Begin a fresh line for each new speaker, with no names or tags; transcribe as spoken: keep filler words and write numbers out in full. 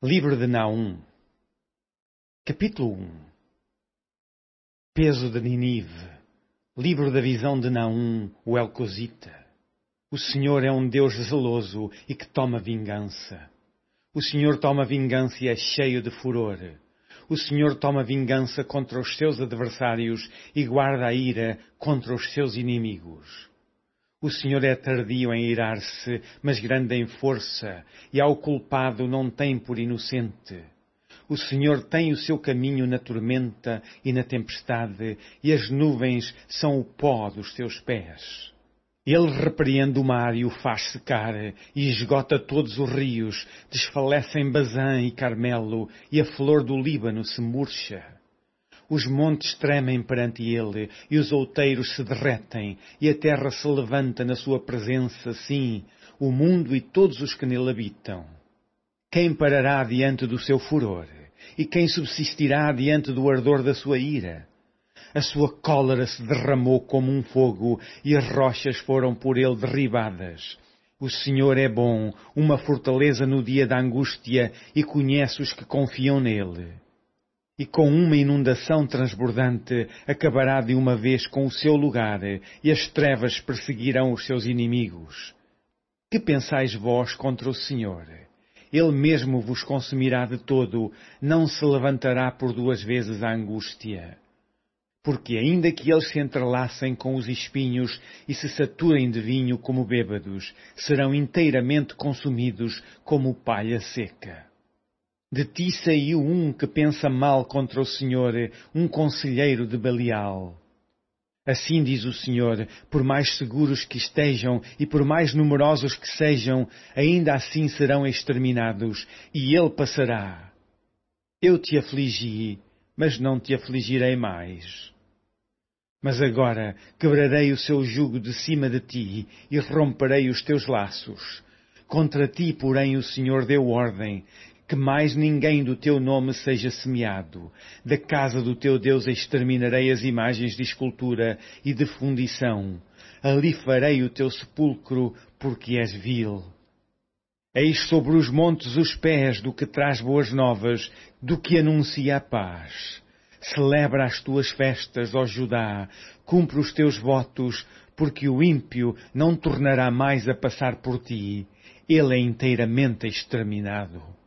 Livro de Naum, capítulo um. Peso de Ninive. Livro da visão de Naum, o Elcosita. O Senhor é um Deus zeloso e que toma vingança. O Senhor toma vingança e é cheio de furor. O Senhor toma vingança contra os seus adversários e guarda a ira contra os seus inimigos. O Senhor é tardio em irar-se, mas grande em força, e ao culpado não tem por inocente. O Senhor tem o seu caminho na tormenta e na tempestade, e as nuvens são o pó dos seus pés. Ele repreende o mar e o faz secar, e esgota todos os rios, desfalecem Bazã e Carmelo, e a flor do Líbano se murcha. Os montes tremem perante ele, e os outeiros se derretem, e a terra se levanta na sua presença, sim, o mundo e todos os que nele habitam. Quem parará diante do seu furor? E quem subsistirá diante do ardor da sua ira? A sua cólera se derramou como um fogo, e as rochas foram por ele derribadas. O Senhor é bom, uma fortaleza no dia da angústia, e conhece os que confiam nele. E com uma inundação transbordante acabará de uma vez com o seu lugar, e as trevas perseguirão os seus inimigos. Que pensais vós contra o Senhor? Ele mesmo vos consumirá de todo, não se levantará por duas vezes a angústia. Porque ainda que eles se entrelacem com os espinhos e se saturem de vinho como bêbados, serão inteiramente consumidos como palha seca. De ti saiu um que pensa mal contra o Senhor, um conselheiro de Belial. Assim diz o Senhor, por mais seguros que estejam e por mais numerosos que sejam, ainda assim serão exterminados, e ele passará. Eu te afligi, mas não te afligirei mais. Mas agora quebrarei o seu jugo de cima de ti e romperei os teus laços. Contra ti, porém, o Senhor deu ordem, que mais ninguém do teu nome seja semeado. Da casa do teu Deus exterminarei as imagens de escultura e de fundição. Ali farei o teu sepulcro, porque és vil. Eis sobre os montes os pés do que traz boas novas, do que anuncia a paz. Celebra as tuas festas, ó Judá, cumpre os teus votos, porque o ímpio não tornará mais a passar por ti. Ele é inteiramente exterminado.